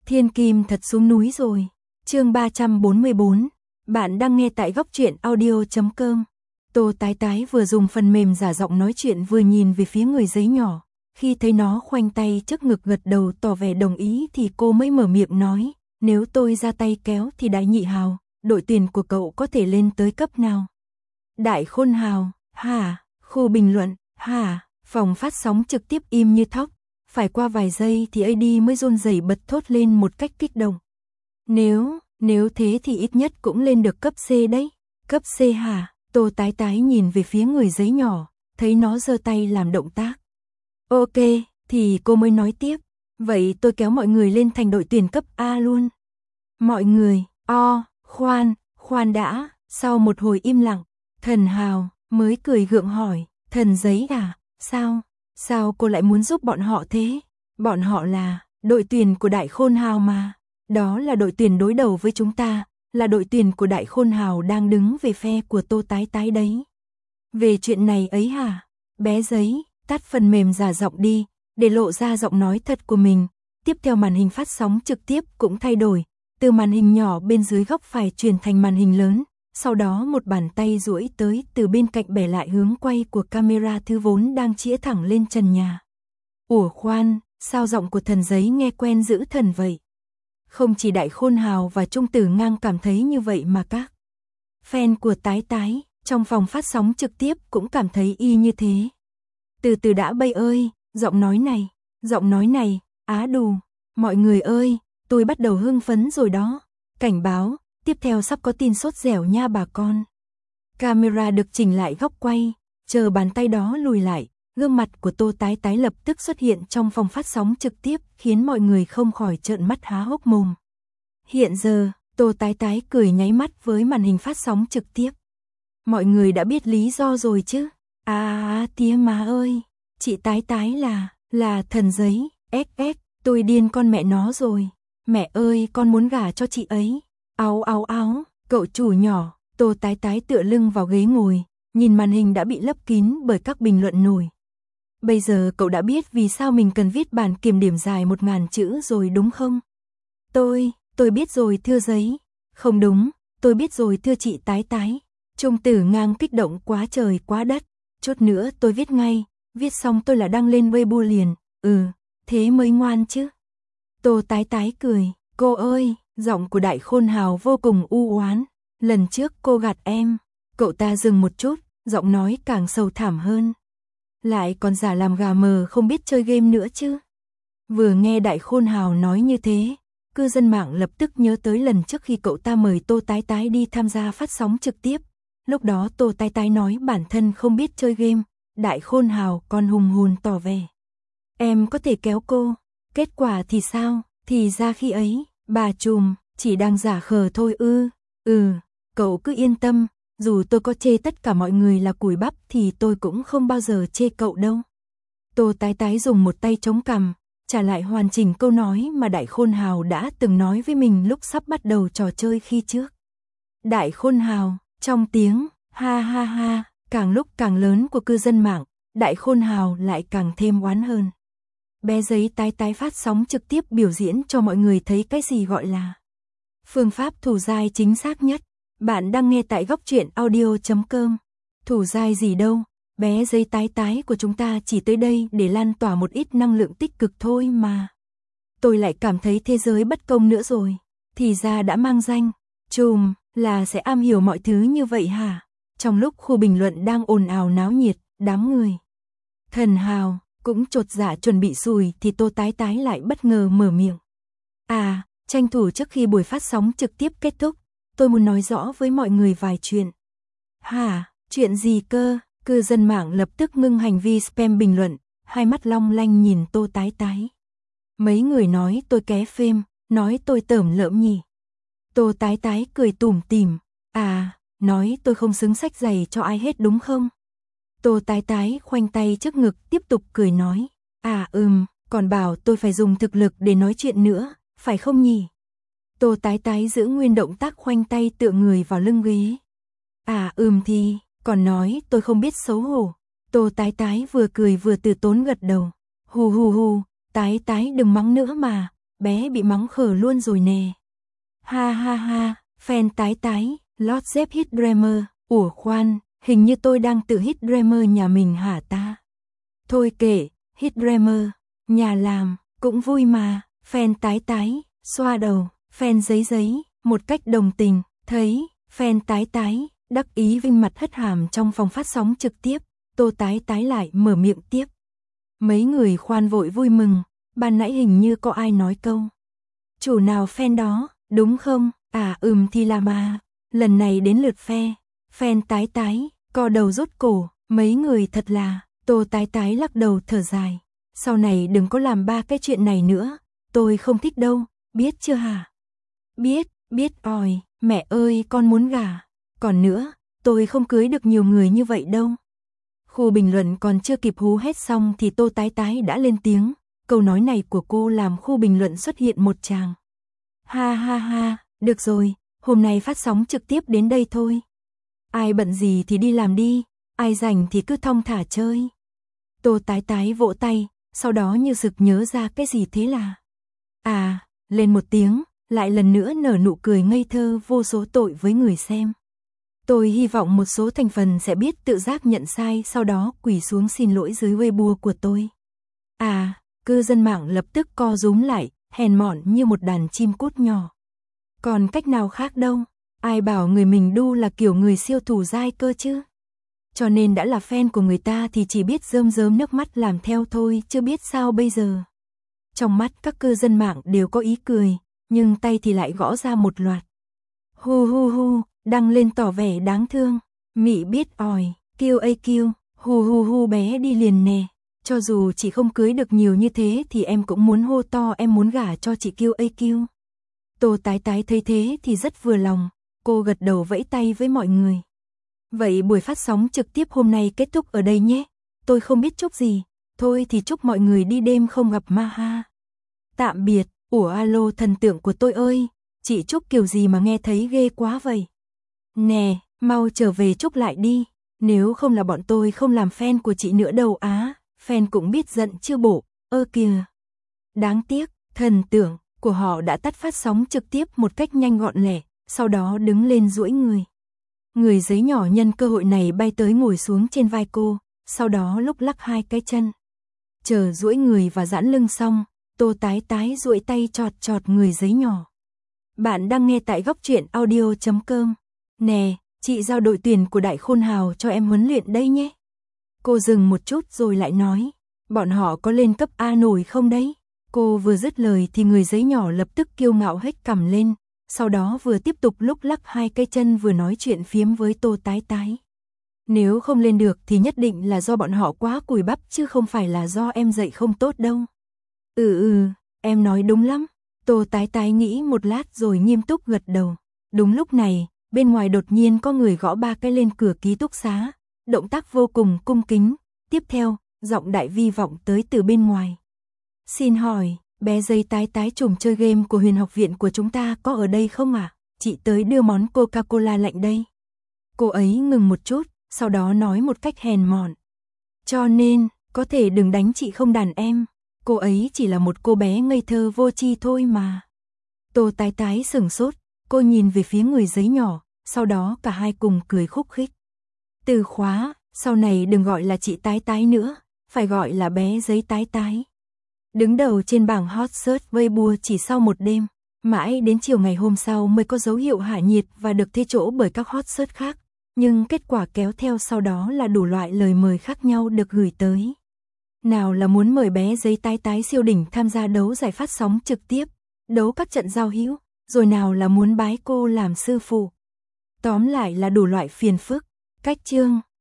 Thiên Kim thật xuống núi rồi. Chương 344. Bạn đang nghe tại góc truyện audio.com. Tô Tái Tái vừa dùng phần mềm giả giọng nói chuyện vừa nhìn về phía người giấy nhỏ. Khi thấy nó khoanh tay trước ngực gật đầu tỏ vẻ đồng ý thì cô mới mở miệng nói, nếu tôi ra tay kéo thì Đại Nhị Hào, đội tuyển của cậu có thể lên tới cấp nào? Đại Khôn Hào, hả? Khu bình luận, hả? Phòng phát sóng trực tiếp im như thóc. Phải qua vài giây thì AD mới run rẩy bật thốt lên một cách kích động. Nếu thế thì ít nhất cũng lên được cấp C đấy. Cấp C hả? Tô Tái Tái nhìn về phía người giấy nhỏ, thấy nó giơ tay làm động tác. Ok, thì cô mới nói tiếp. Vậy tôi kéo mọi người lên thành đội tuyển cấp A luôn. Mọi người, khoan đã. Sau một hồi im lặng, Thần Hào mới cười gượng hỏi, Thần Giấy à, sao cô lại muốn giúp bọn họ thế? Bọn họ là đội tuyển của Đại Khôn Hào mà. Đó là đội tuyển đối đầu với chúng ta, là đội tuyển của Đại Khôn Hào đang đứng về phe của Tô Tái Tái đấy. Về chuyện này ấy hả? Bé Giấy, tắt phần mềm giả giọng đi, để lộ ra giọng nói thật của mình. Tiếp theo màn hình phát sóng trực tiếp cũng thay đổi, từ màn hình nhỏ bên dưới góc phải chuyển thành màn hình lớn. Sau đó một bàn tay duỗi tới từ bên cạnh bẻ lại hướng quay của camera thứ vốn đang chĩa thẳng lên trần nhà. Ủa khoan, sao giọng của Thần Giấy nghe quen dữ thần vậy? Không chỉ Đại Khôn Hào và Trung Tử Ngang cảm thấy như vậy mà các fan của Tái Tái trong phòng phát sóng trực tiếp cũng cảm thấy y như thế. Từ từ đã bây ơi, giọng nói này, á đù, mọi người ơi, tôi bắt đầu hưng phấn rồi đó. Cảnh báo, tiếp theo sắp có tin sốt dẻo nha bà con. Camera được chỉnh lại góc quay, chờ bàn tay đó lùi lại, gương mặt của Tô Tái Tái lập tức xuất hiện trong phòng phát sóng trực tiếp, khiến mọi người không khỏi trợn mắt há hốc mồm. Hiện giờ, Tô Tái Tái cười nháy mắt với màn hình phát sóng trực tiếp. Mọi người đã biết lý do rồi chứ? Tía má ơi, chị Tái Tái là Thần Giấy, tôi điên con mẹ nó rồi. Mẹ ơi, con muốn gả cho chị ấy. Áo, cậu chủ nhỏ. Tô Tái Tái tựa lưng vào ghế ngồi, nhìn màn hình đã bị lấp kín bởi các bình luận nổi. Bây giờ cậu đã biết vì sao mình cần viết bản kiểm điểm dài 1000 chữ rồi đúng không? Tôi biết rồi thưa Giấy. Không đúng, tôi biết rồi thưa chị Tái Tái. Trung Tử Ngang kích động quá trời quá đất. Chút nữa tôi viết ngay, viết xong tôi là đăng lên Weibo liền. Thế mới ngoan chứ. Tô Tái Tái cười, cô ơi, giọng của Đại Khôn Hào vô cùng u oán. Lần trước cô gạt em. Cậu ta dừng một chút, giọng nói càng sâu thẳm hơn. Lại còn giả làm gà mờ không biết chơi game nữa chứ. Vừa nghe Đại Khôn Hào nói như thế, cư dân mạng lập tức nhớ tới lần trước khi cậu ta mời Tô Tái Tái đi tham gia phát sóng trực tiếp. Lúc đó Tô Tái Tái nói bản thân không biết chơi game, Đại Khôn Hào còn hùng hồn tỏ vẻ. Em có thể kéo cô, kết quả thì sao? Thì ra khi ấy, bà trùm chỉ đang giả khờ thôi ư? Cậu cứ yên tâm, dù tôi có chê tất cả mọi người là cùi bắp thì tôi cũng không bao giờ chê cậu đâu. Tô Tái Tái dùng một tay chống cằm, trả lại hoàn chỉnh câu nói mà Đại Khôn Hào đã từng nói với mình lúc sắp bắt đầu trò chơi khi trước. Đại Khôn Hào, trong tiếng ha ha ha, càng lúc càng lớn của cư dân mạng, Đại Khôn Hào lại càng thêm oán hơn. Bé Giấy Tái Tái phát sóng trực tiếp biểu diễn cho mọi người thấy cái gì gọi là phương pháp thủ giai chính xác nhất. Bạn đang nghe tại góc truyện audio.com. Thủ giai gì đâu, bé Giấy Tái Tái của chúng ta chỉ tới đây để lan tỏa một ít năng lượng tích cực thôi mà. Tôi lại cảm thấy thế giới bất công nữa rồi. Thì ra đã mang danh trùm là sẽ am hiểu mọi thứ như vậy hả? Trong lúc khu bình luận đang ồn ào náo nhiệt, đám người Thần Hào cũng chột dạ chuẩn bị xùi thì Tô Tái Tái lại bất ngờ mở miệng. Tranh thủ trước khi buổi phát sóng trực tiếp kết thúc, tôi muốn nói rõ với mọi người vài chuyện. Hả, chuyện gì cơ? Cư dân mạng lập tức ngưng hành vi spam bình luận, hai mắt long lanh nhìn Tô Tái Tái. Mấy người nói tôi ké phêm, nói tôi tởm lợm nhỉ. Tô Tái Tái cười tủm tỉm, nói tôi không xứng xách giày cho ai hết đúng không? Tô Tái Tái khoanh tay trước ngực tiếp tục cười nói, còn bảo tôi phải dùng thực lực để nói chuyện nữa, phải không nhỉ? Tô Tái Tái giữ nguyên động tác khoanh tay tựa người vào lưng ghế. Thì, còn nói tôi không biết xấu hổ. Tô Tái Tái vừa cười vừa từ tốn gật đầu. Hù, Tái Tái đừng mắng nữa mà, bé bị mắng khờ luôn rồi nè. Ha ha ha, fan tái tái, Lord Zep hit Dreamer, ủa khoan, hình như tôi đang tự hit Dreamer nhà mình hả ta? Thôi kệ, hit Dreamer, nhà làm, cũng vui mà, fan tái tái, xoa đầu, fan giấy giấy, một cách đồng tình, thấy, fan tái tái, đắc ý vinh mặt hất hàm trong phòng phát sóng trực tiếp, Tô Tái Tái lại mở miệng tiếp. Mấy người khoan vội vui mừng, ban nãy hình như có ai nói câu. Chủ nào fan đó, đúng không? À thì là mà, lần này đến lượt fan tái tái, co đầu rút cổ, mấy người thật là, Tô Tái Tái lắc đầu thở dài. Sau này đừng có làm ba cái chuyện này nữa, tôi không thích đâu, biết chưa hả? Biết ỏi, mẹ ơi con muốn gả. Còn nữa, tôi không cưới được nhiều người như vậy đâu. Khu bình luận còn chưa kịp hú hét xong thì Tô Tái Tái đã lên tiếng. Câu nói này của cô làm khu bình luận xuất hiện một tràng. Ha ha ha, được rồi, hôm nay phát sóng trực tiếp đến đây thôi. Ai bận gì thì đi làm đi, ai rảnh thì cứ thong thả chơi. Tô Tái Tái vỗ tay, sau đó như sực nhớ ra cái gì thế là. À, lên một tiếng, lại lần nữa nở nụ cười ngây thơ vô số tội với người xem. Tôi hy vọng một số thành phần sẽ biết tự giác nhận sai sau đó quỳ xuống xin lỗi dưới Weibo của tôi. À, cư dân mạng lập tức co rúm lại, hèn mọn như một đàn chim cút nhỏ. Còn cách nào khác đâu, ai bảo người mình đu là kiểu người siêu thủ dai cơ chứ. Cho nên đã là fan của người ta thì chỉ biết rơm rớm nước mắt làm theo thôi, chưa biết sao bây giờ. Trong mắt các cư dân mạng đều có ý cười, nhưng tay thì lại gõ ra một loạt. Hu hu hu, đăng lên tỏ vẻ đáng thương. Mị biết ỏi, QAQ, hu hu hu bé đi liền nè. Cho dù chị không cưới được nhiều như thế thì em cũng muốn hô to em muốn gả cho chị QAQ. Tô Tái Tái thấy thế thì rất vừa lòng, cô gật đầu vẫy tay với mọi người. Vậy buổi phát sóng trực tiếp hôm nay kết thúc ở đây nhé. Tôi không biết chúc gì, thôi thì chúc mọi người đi đêm không gặp ma ha. Tạm biệt, ủa alo thần tượng của tôi ơi, chị chúc kiểu gì mà nghe thấy ghê quá vậy. Nè, mau trở về chúc lại đi, nếu không là bọn tôi không làm fan của chị nữa đâu á, fan cũng biết giận chưa bộ, ơ kìa. Đáng tiếc, thần tượng của họ đã tắt phát sóng trực tiếp một cách nhanh gọn lẹ, sau đó đứng lên duỗi người. Người giấy nhỏ nhân cơ hội này bay tới ngồi xuống trên vai cô, sau đó lúc lắc hai cái chân. Chờ duỗi người và giãn lưng xong, Tô Tái Tái duỗi tay chọt chọt người giấy nhỏ. Bạn đang nghe tại góc truyện audio.com. Nè, chị giao đội tuyển của Đại Khôn Hào cho em huấn luyện đây nhé. Cô dừng một chút rồi lại nói, bọn họ có lên cấp A nổi không đấy? Cô vừa dứt lời thì người giấy nhỏ lập tức kiêu ngạo hếch cằm lên, sau đó vừa tiếp tục lúc lắc hai cái chân vừa nói chuyện phiếm với Tô Tái Tái. Nếu không lên được thì nhất định là do bọn họ quá cùi bắp chứ không phải là do em dạy không tốt đâu. Em nói đúng lắm. Tô Tái Tái nghĩ một lát rồi nghiêm túc gật đầu. Đúng lúc này, bên ngoài đột nhiên có người gõ ba cái lên cửa ký túc xá, động tác vô cùng cung kính. Tiếp theo, giọng đại vi vọng tới từ bên ngoài. Xin hỏi, bé dây Tái Tái trùm chơi game của Huyền học viện của chúng ta có ở đây không ạ? Chị tới đưa món Coca-Cola lạnh đây. Cô ấy ngừng một chút, sau đó nói một cách hèn mọn. Cho nên, có thể đừng đánh chị không đàn em. Cô ấy chỉ là một cô bé ngây thơ vô tri thôi mà. Tô Tái Tái sửng sốt, cô nhìn về phía người giấy nhỏ, sau đó cả hai cùng cười khúc khích. Từ khóa, sau này đừng gọi là chị Tái Tái nữa, phải gọi là bé giấy Tái Tái. Đứng đầu trên bảng hot search Weibo chỉ sau một đêm, mãi đến chiều ngày hôm sau mới có dấu hiệu hạ nhiệt và được thế chỗ bởi các hot search khác. Nhưng kết quả kéo theo sau đó là đủ loại lời mời khác nhau được gửi tới. Nào là muốn mời bé giấy Tái Tái siêu đỉnh tham gia đấu giải phát sóng trực tiếp, đấu các trận giao hữu, rồi nào là muốn bái cô làm sư phụ. Tóm lại là đủ loại phiền phức, cách chương.